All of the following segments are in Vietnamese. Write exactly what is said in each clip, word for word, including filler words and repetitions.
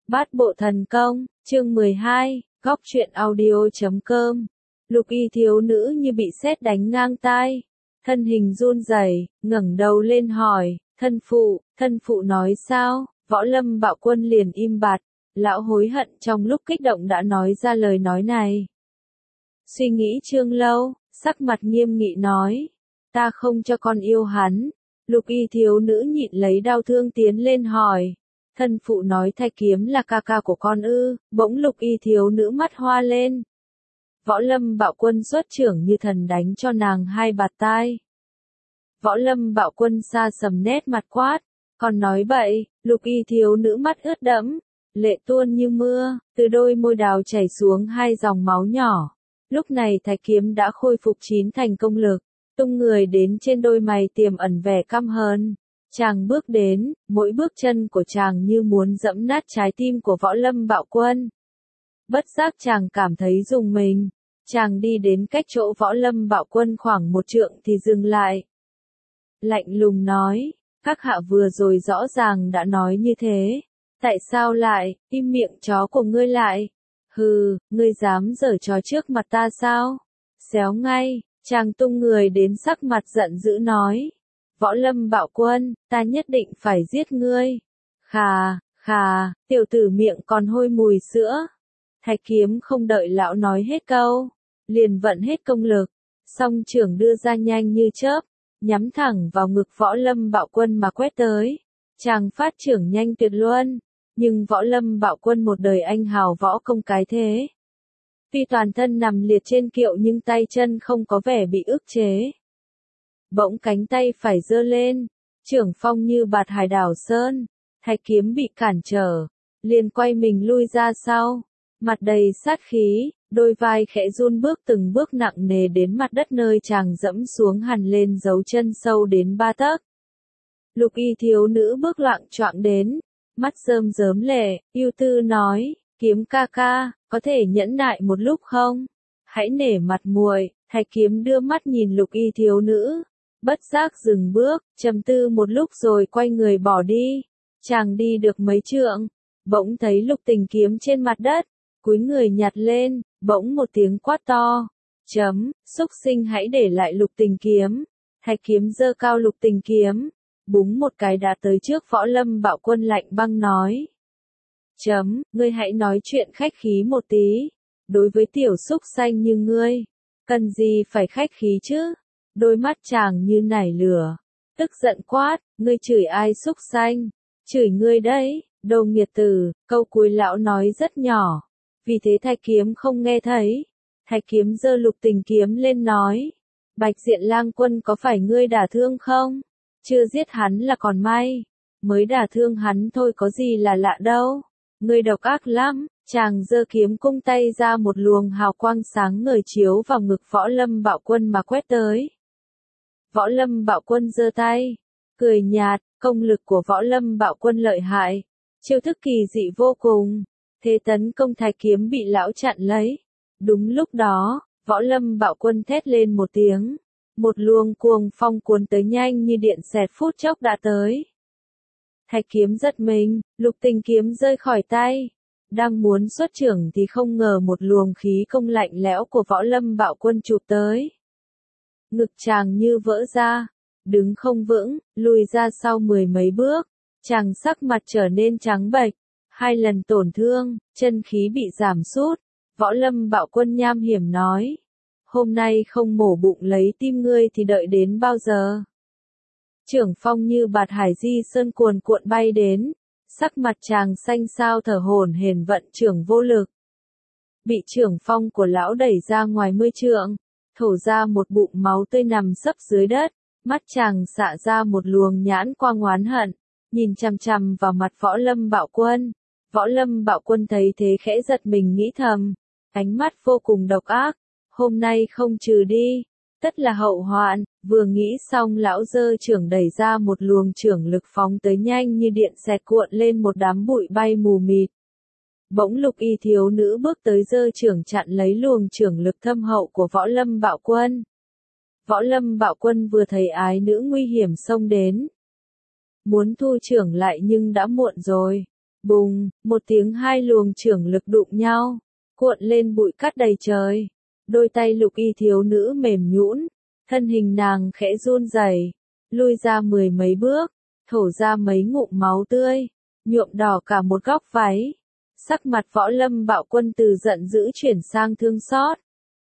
Bát bộ thần công, chương mười hai, góc truyện audio chấm com. Lục y thiếu nữ như bị sét đánh ngang tai. Thân hình run rẩy, ngẩng đầu lên hỏi, thân phụ, thân phụ nói sao? Võ Lâm Bạo Quân liền im bặt, lão hối hận trong lúc kích động đã nói ra lời nói này. Suy nghĩ Trương Lâu, sắc mặt nghiêm nghị nói, ta không cho con yêu hắn. Lục y thiếu nữ nhịn lấy đau thương tiến lên hỏi, thân phụ nói Thạch Kiếm là ca ca của con ư? Bỗng lục y thiếu nữ mắt hoa lên. Võ Lâm Bạo Quân xuất trưởng như thần đánh cho nàng hai bạt tai. Võ Lâm Bạo Quân xa sầm nét mặt quát, còn nói bậy. Lục y thiếu nữ mắt ướt đẫm, lệ tuôn như mưa, từ đôi môi đào chảy xuống hai dòng máu nhỏ. Lúc này Thạch Kiếm đã khôi phục chín thành công lực, tung người đến trên đôi mày tiềm ẩn vẻ căm hờn. Chàng bước đến, mỗi bước chân của chàng như muốn dẫm nát trái tim của Võ Lâm Bạo Quân. Bất giác chàng cảm thấy rùng mình, chàng đi đến cách chỗ Võ Lâm Bạo Quân khoảng một trượng thì dừng lại. Lạnh lùng nói, các hạ vừa rồi rõ ràng đã nói như thế, tại sao lại, im miệng chó của ngươi lại? Hừ, ngươi dám giở trò trước mặt ta sao? Xéo ngay, chàng tung người đến sắc mặt giận dữ nói. Võ Lâm Bạo Quân, ta nhất định phải giết ngươi. Khà, khà, tiểu tử miệng còn hôi mùi sữa. Thạch Kiếm không đợi lão nói hết câu, liền vận hết công lực, song trưởng đưa ra nhanh như chớp, nhắm thẳng vào ngực Võ Lâm Bạo Quân mà quét tới. Chàng phát trưởng nhanh tuyệt luân, nhưng Võ Lâm Bạo Quân một đời anh hào võ công cái thế. Tuy toàn thân nằm liệt trên kiệu nhưng tay chân không có vẻ bị ức chế. Bỗng cánh tay phải giơ lên, trưởng phong như bạt hải đảo sơn. Thạch Kiếm bị cản trở, liền quay mình lui ra sau, mặt đầy sát khí, đôi vai khẽ run bước từng bước nặng nề đến mặt đất nơi chàng dẫm xuống hằn lên dấu chân sâu đến ba tấc. Lục y thiếu nữ bước loạng choạng đến, mắt rơm rớm lệ, ưu tư nói, Kiếm ca ca, có thể nhẫn nại một lúc không? Hãy nể mặt muội. Thạch Kiếm đưa mắt nhìn lục y thiếu nữ, bất giác dừng bước, trầm tư một lúc rồi quay người bỏ đi. Chàng đi được mấy trượng, bỗng thấy Lục Tình Kiếm trên mặt đất, cúi người nhặt lên, bỗng một tiếng quát to, chấm, xúc sinh hãy để lại Lục Tình Kiếm. Thạch Kiếm giơ cao Lục Tình Kiếm, búng một cái đã tới trước Võ Lâm Bạo Quân lạnh băng nói. Chấm, ngươi hãy nói chuyện khách khí một tí, đối với tiểu xúc xanh như ngươi, cần gì phải khách khí chứ? Đôi mắt chàng như nảy lửa, tức giận quát, ngươi chửi ai xúc xanh? Chửi ngươi đấy, đồ nghiệt tử. Câu cuối lão nói rất nhỏ, vì thế Thạch Kiếm không nghe thấy. Thạch Kiếm giơ Lục Tình Kiếm lên nói, Bạch Diện Lang Quân có phải ngươi đả thương không? Chưa giết hắn là còn may, mới đả thương hắn thôi có gì là lạ đâu. Ngươi độc ác lắm. Chàng giơ kiếm cung tay ra một luồng hào quang sáng ngời chiếu vào ngực Võ Lâm Bạo Quân mà quét tới. Võ Lâm Bạo Quân giơ tay, cười nhạt, công lực của Võ Lâm Bạo Quân lợi hại, chiêu thức kỳ dị vô cùng, thế tấn công Thạch Kiếm bị lão chặn lấy. Đúng lúc đó, Võ Lâm Bạo Quân thét lên một tiếng, một luồng cuồng phong cuốn tới nhanh như điện xẹt phút chốc đã tới. Thạch Kiếm giật mình, Lục Tình Kiếm rơi khỏi tay, đang muốn xuất trưởng thì không ngờ một luồng khí công lạnh lẽo của Võ Lâm Bạo Quân chụp tới. Ngực chàng như vỡ ra, đứng không vững, lùi ra sau mười mấy bước, chàng sắc mặt trở nên trắng bệch, hai lần tổn thương, chân khí bị giảm sút. Võ Lâm Bạo Quân nham hiểm nói, hôm nay không mổ bụng lấy tim ngươi thì đợi đến bao giờ? Trưởng phong như bạt hải di sơn cuồn cuộn bay đến, sắc mặt chàng xanh xao thở hổn hển vận trưởng vô lực. Bị trưởng phong của lão đẩy ra ngoài mươi trượng, thổ ra một bụng máu tươi nằm sấp dưới đất, mắt chàng xạ ra một luồng nhãn quang oán hận, nhìn chằm chằm vào mặt Võ Lâm Bạo Quân. Võ Lâm Bạo Quân thấy thế khẽ giật mình nghĩ thầm, ánh mắt vô cùng độc ác, hôm nay không trừ đi, tất là hậu hoạn. Vừa nghĩ xong lão giơ trưởng đẩy ra một luồng trưởng lực phóng tới nhanh như điện xẹt cuộn lên một đám bụi bay mù mịt. Bỗng Lục y thiếu nữ bước tới giơ trưởng chặn lấy luồng trưởng lực thâm hậu của Võ Lâm Bạo Quân. Võ Lâm Bạo Quân vừa thấy ái nữ nguy hiểm xông đến, muốn thu trưởng lại nhưng đã muộn rồi, Bùng, một tiếng hai luồng trưởng lực đụng nhau, cuộn lên bụi cát đầy trời. Đôi tay Lục Y thiếu nữ mềm nhũn, thân hình nàng khẽ run rẩy, lui ra mười mấy bước, thổ ra mấy ngụm máu tươi, nhuộm đỏ cả một góc váy. Sắc mặt Võ Lâm Bạo Quân từ giận dữ chuyển sang thương xót.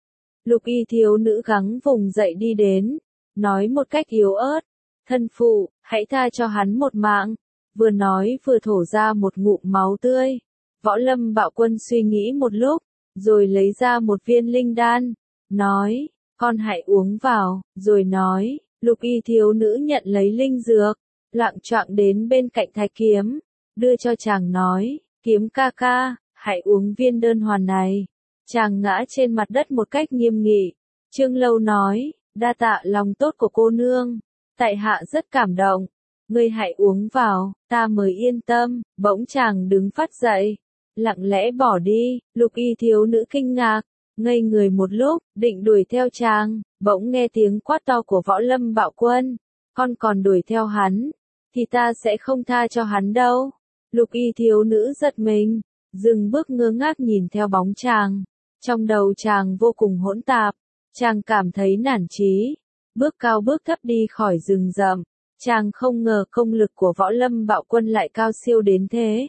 Lục Y thiếu nữ gắng vùng dậy đi đến, nói một cách yếu ớt, thân phụ, hãy tha cho hắn một mạng, vừa nói vừa thổ ra một ngụm máu tươi. Võ Lâm Bạo Quân suy nghĩ một lúc, rồi lấy ra một viên linh đan, nói, con hãy uống vào, rồi nói, Lục Y thiếu nữ nhận lấy linh dược, loạng choạng đến bên cạnh Thạch Kiếm, đưa cho chàng nói, Kiếm ca ca, hãy uống viên đơn hoàn này. Chàng ngã trên mặt đất một cách nghiêm nghị. Trương Lâu nói, đa tạ lòng tốt của cô nương, tại hạ rất cảm động, ngươi hãy uống vào, ta mới yên tâm. Bỗng chàng đứng phát dậy, lặng lẽ bỏ đi. Lục Y thiếu nữ kinh ngạc, ngây người một lúc, định đuổi theo chàng, bỗng nghe tiếng quát to của Võ Lâm Bạo Quân, con còn đuổi theo hắn, thì ta sẽ không tha cho hắn đâu. Lục Y thiếu nữ giật mình, dừng bước ngơ ngác nhìn theo bóng chàng. Trong đầu chàng vô cùng hỗn tạp, chàng cảm thấy nản chí, bước cao bước thấp đi khỏi rừng rậm. Chàng không ngờ công lực của Võ Lâm Bạo Quân lại cao siêu đến thế.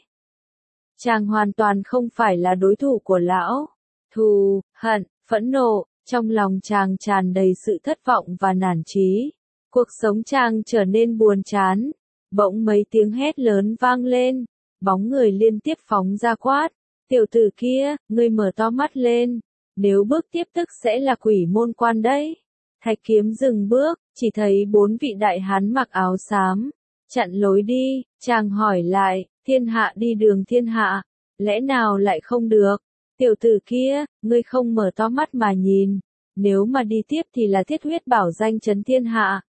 Chàng hoàn toàn không phải là đối thủ của lão. Thù, hận, phẫn nộ, trong lòng chàng tràn đầy sự thất vọng và nản chí. Cuộc sống chàng trở nên buồn chán. Bỗng mấy tiếng hét lớn vang lên, bóng người liên tiếp phóng ra quát, tiểu tử kia, ngươi mở to mắt lên, nếu bước tiếp tức sẽ là quỷ môn quan đấy. Thạch Kiếm dừng bước, chỉ thấy bốn vị đại hán mặc áo xám, chặn lối đi. Chàng hỏi lại, thiên hạ đi đường thiên hạ, lẽ nào lại không được? Tiểu tử kia, ngươi không mở to mắt mà nhìn, nếu mà đi tiếp thì là thiết huyết bảo danh chấn thiên hạ.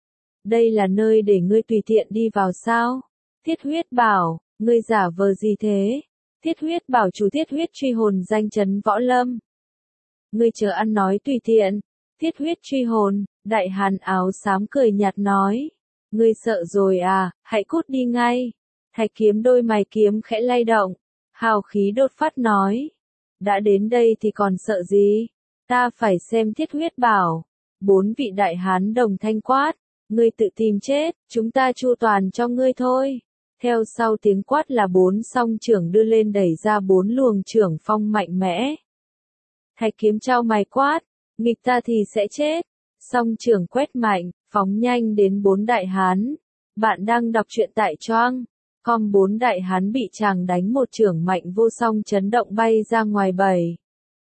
Đây là nơi để ngươi tùy tiện đi vào sao? Thiết huyết bảo, ngươi giả vờ gì thế? Thiết huyết bảo chủ thiết huyết truy hồn danh chấn võ lâm. Ngươi chờ ăn nói tùy tiện. Thiết huyết truy hồn, đại hàn áo xám cười nhạt nói. Ngươi sợ rồi à, hãy cút đi ngay. Thạch Kiếm đôi mày kiếm khẽ lay động, hào khí đột phát nói. Đã đến đây thì còn sợ gì? Ta phải xem thiết huyết bảo. Bốn vị đại hán đồng thanh quát. Ngươi tự tìm chết, chúng ta chu toàn cho ngươi thôi. Theo sau tiếng quát là bốn song trưởng đưa lên đẩy ra bốn luồng trưởng phong mạnh mẽ. Thạch Kiếm trao mày quát, nghịch ta thì sẽ chết. Song trưởng quét mạnh, phóng nhanh đến bốn đại hán. Bạn đang đọc truyện tại Choang. Com bốn đại hán bị chàng đánh một trưởng mạnh vô song chấn động bay ra ngoài bảy.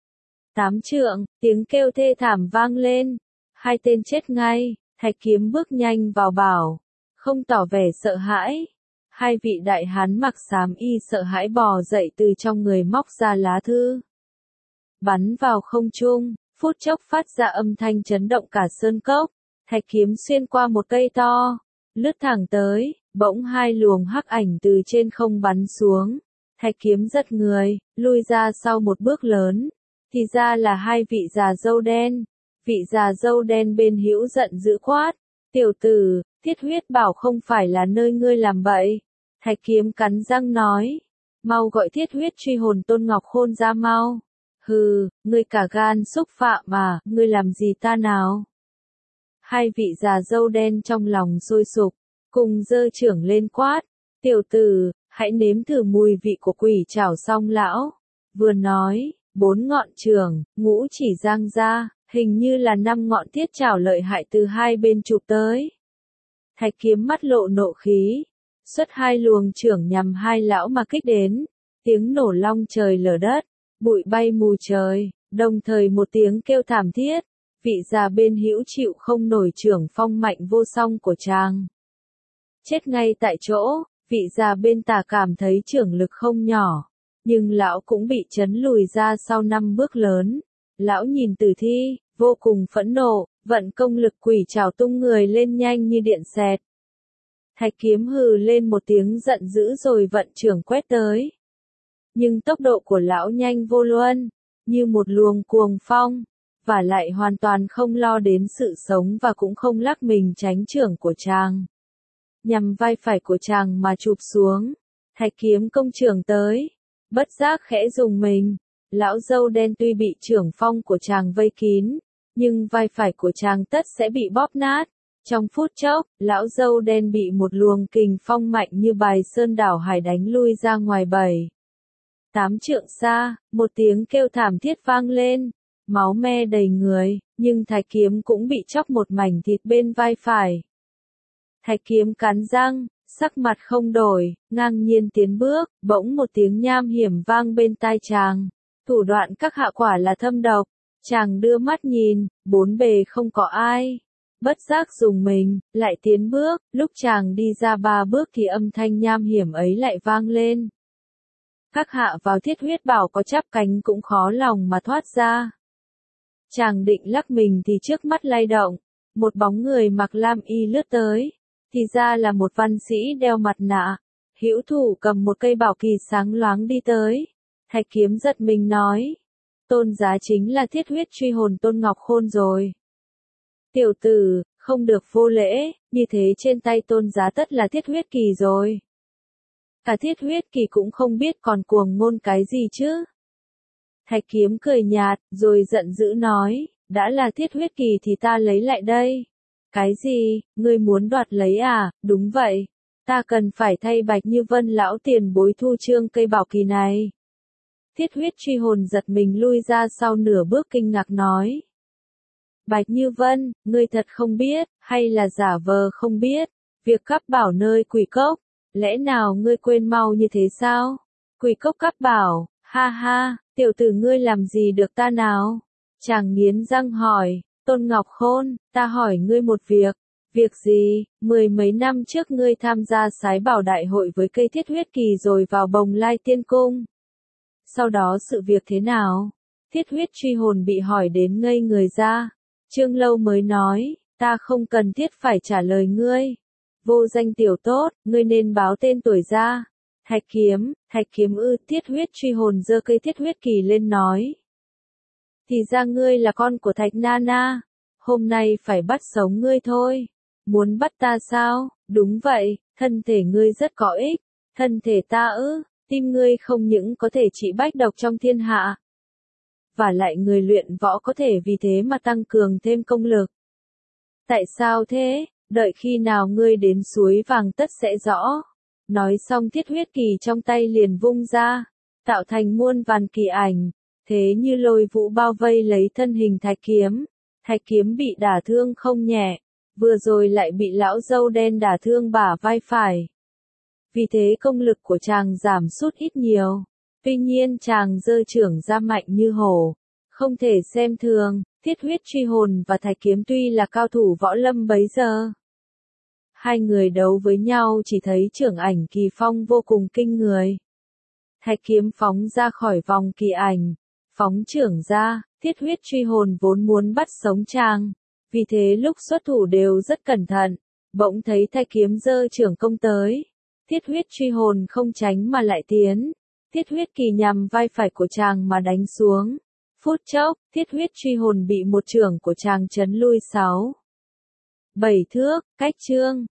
Tám trượng, tiếng kêu thê thảm vang lên. Hai tên chết ngay. Thạch Kiếm bước nhanh vào bảo, không tỏ vẻ sợ hãi. Hai vị đại hán mặc xám y sợ hãi bò dậy từ trong người móc ra lá thư. Bắn vào không trung, phút chốc phát ra âm thanh chấn động cả sơn cốc. Thạch Kiếm xuyên qua một cây to, lướt thẳng tới, bỗng hai luồng hắc ảnh từ trên không bắn xuống. Thạch Kiếm giật người, lui ra sau một bước lớn. Thì ra là hai vị già râu đen. Vị già râu đen bên hữu giận dữ quát, tiểu tử, thiết huyết bảo không phải là nơi ngươi làm bậy. Thạch Kiếm cắn răng nói, mau gọi thiết huyết truy hồn Tôn Ngọc Khôn ra mau. Hừ, ngươi cả gan xúc phạm mà, ngươi làm gì ta nào? Hai vị già râu đen trong lòng sôi sục, cùng giơ trưởng lên quát, tiểu tử, hãy nếm thử mùi vị của quỷ chảo song lão. Vừa nói, bốn ngọn trường, ngũ chỉ giang ra. Hình như là năm ngọn thiết chảo lợi hại từ hai bên chụp tới. Thạch Kiếm mắt lộ nộ khí, xuất hai luồng trưởng nhằm hai lão mà kích đến. Tiếng nổ long trời lở đất, bụi bay mù trời, đồng thời một tiếng kêu thảm thiết. Vị già bên hữu chịu không nổi trưởng phong mạnh vô song của chàng. Chết ngay tại chỗ, vị già bên tả cảm thấy trưởng lực không nhỏ, nhưng lão cũng bị chấn lùi ra sau năm bước lớn. Lão nhìn tử thi, vô cùng phẫn nộ, vận công lực quỷ trảo tung người lên nhanh như điện xẹt. Thạch Kiếm hừ lên một tiếng giận dữ rồi vận trưởng quét tới. Nhưng tốc độ của lão nhanh vô luân, như một luồng cuồng phong, và lại hoàn toàn không lo đến sự sống và cũng không lắc mình tránh trưởng của chàng. Nhằm vai phải của chàng mà chụp xuống. Thạch kiếm công trưởng tới, bất giác khẽ dùng mình, lão dâu đen tuy bị trưởng phong của chàng vây kín, nhưng vai phải của chàng tất sẽ bị bóp nát. Trong phút chốc, lão dâu đen bị một luồng kình phong mạnh như bài sơn đảo hải đánh lui ra ngoài bảy. Tám trượng xa, một tiếng kêu thảm thiết vang lên, máu me đầy người, nhưng thạch kiếm cũng bị chóc một mảnh thịt bên vai phải. Thạch kiếm cắn răng, sắc mặt không đổi, ngang nhiên tiến bước, bỗng một tiếng nham hiểm vang bên tai chàng. Thủ đoạn các hạ quả là thâm độc, chàng đưa mắt nhìn, bốn bề không có ai. Bất giác dùng mình, lại tiến bước, lúc chàng đi ra ba bước thì âm thanh nham hiểm ấy lại vang lên. Các hạ vào thiết huyết bảo có chắp cánh cũng khó lòng mà thoát ra. Chàng định lắc mình thì trước mắt lay động, một bóng người mặc lam y lướt tới, thì ra là một văn sĩ đeo mặt nạ, hữu thủ cầm một cây bảo kỳ sáng loáng đi tới. Thạch kiếm giật mình nói, tôn giá chính là thiết huyết truy hồn Tôn Ngọc Khôn rồi. Tiểu tử, không được vô lễ, như thế trên tay tôn giá tất là thiết huyết kỳ rồi. Cả thiết huyết kỳ cũng không biết còn cuồng ngôn cái gì chứ. Thạch kiếm cười nhạt, rồi giận dữ nói, đã là thiết huyết kỳ thì ta lấy lại đây. Cái gì, ngươi muốn đoạt lấy à, đúng vậy. Ta cần phải thay Bạch Như Vân lão tiền bối thu trương cây bảo kỳ này. Thiết huyết truy hồn giật mình lui ra sau nửa bước kinh ngạc nói. Bạch Như Vân, ngươi thật không biết, hay là giả vờ không biết, việc cắp bảo nơi quỷ cốc, lẽ nào ngươi quên mau như thế sao? Quỷ cốc cắp bảo, ha ha, tiểu tử ngươi làm gì được ta nào? Chàng nghiến răng hỏi, Tôn Ngọc Khôn, ta hỏi ngươi một việc, việc gì, mười mấy năm trước ngươi tham gia sái bảo đại hội với cây thiết huyết kỳ rồi vào Bồng Lai Tiên Cung. Sau đó sự việc thế nào? Thiết huyết truy hồn bị hỏi đến ngây người ra. Trương Lâu mới nói, ta không cần thiết phải trả lời ngươi. Vô danh tiểu tốt, ngươi nên báo tên tuổi ra. Thạch kiếm, thạch kiếm ư, thiết huyết truy hồn giơ cây thiết huyết kỳ lên nói. Thì ra ngươi là con của thạch Nana, hôm nay phải bắt sống ngươi thôi. Muốn bắt ta sao? Đúng vậy, thân thể ngươi rất có ích. Thân thể ta ư, tim ngươi không những có thể trị bách độc trong thiên hạ. Và lại người luyện võ có thể vì thế mà tăng cường thêm công lực. Tại sao thế? Đợi khi nào ngươi đến suối vàng tất sẽ rõ. Nói xong thiết huyết kỳ trong tay liền vung ra, tạo thành muôn vàn kỳ ảnh, thế như lôi vũ bao vây lấy thân hình thạch kiếm. Thạch kiếm bị đả thương không nhẹ, vừa rồi lại bị lão dâu đen đả thương bả vai phải. Vì thế công lực của chàng giảm sút ít nhiều. Tuy nhiên chàng giơ trưởng ra mạnh như hổ, không thể xem thường. Thiết huyết truy hồn và thạch kiếm tuy là cao thủ võ lâm bấy giờ. Hai người đấu với nhau chỉ thấy trưởng ảnh kỳ phong vô cùng kinh người. Thạch kiếm phóng ra khỏi vòng kỳ ảnh, phóng trưởng ra, thiết huyết truy hồn vốn muốn bắt sống chàng. Vì thế lúc xuất thủ đều rất cẩn thận, bỗng thấy thạch kiếm giơ trưởng công tới. Thiết huyết truy hồn không tránh mà lại tiến. Thiết huyết kỳ nhằm vai phải của chàng mà đánh xuống. Phút chốc, thiết huyết truy hồn bị một trưởng của chàng chấn lui sáu. Bảy thước, cách chương.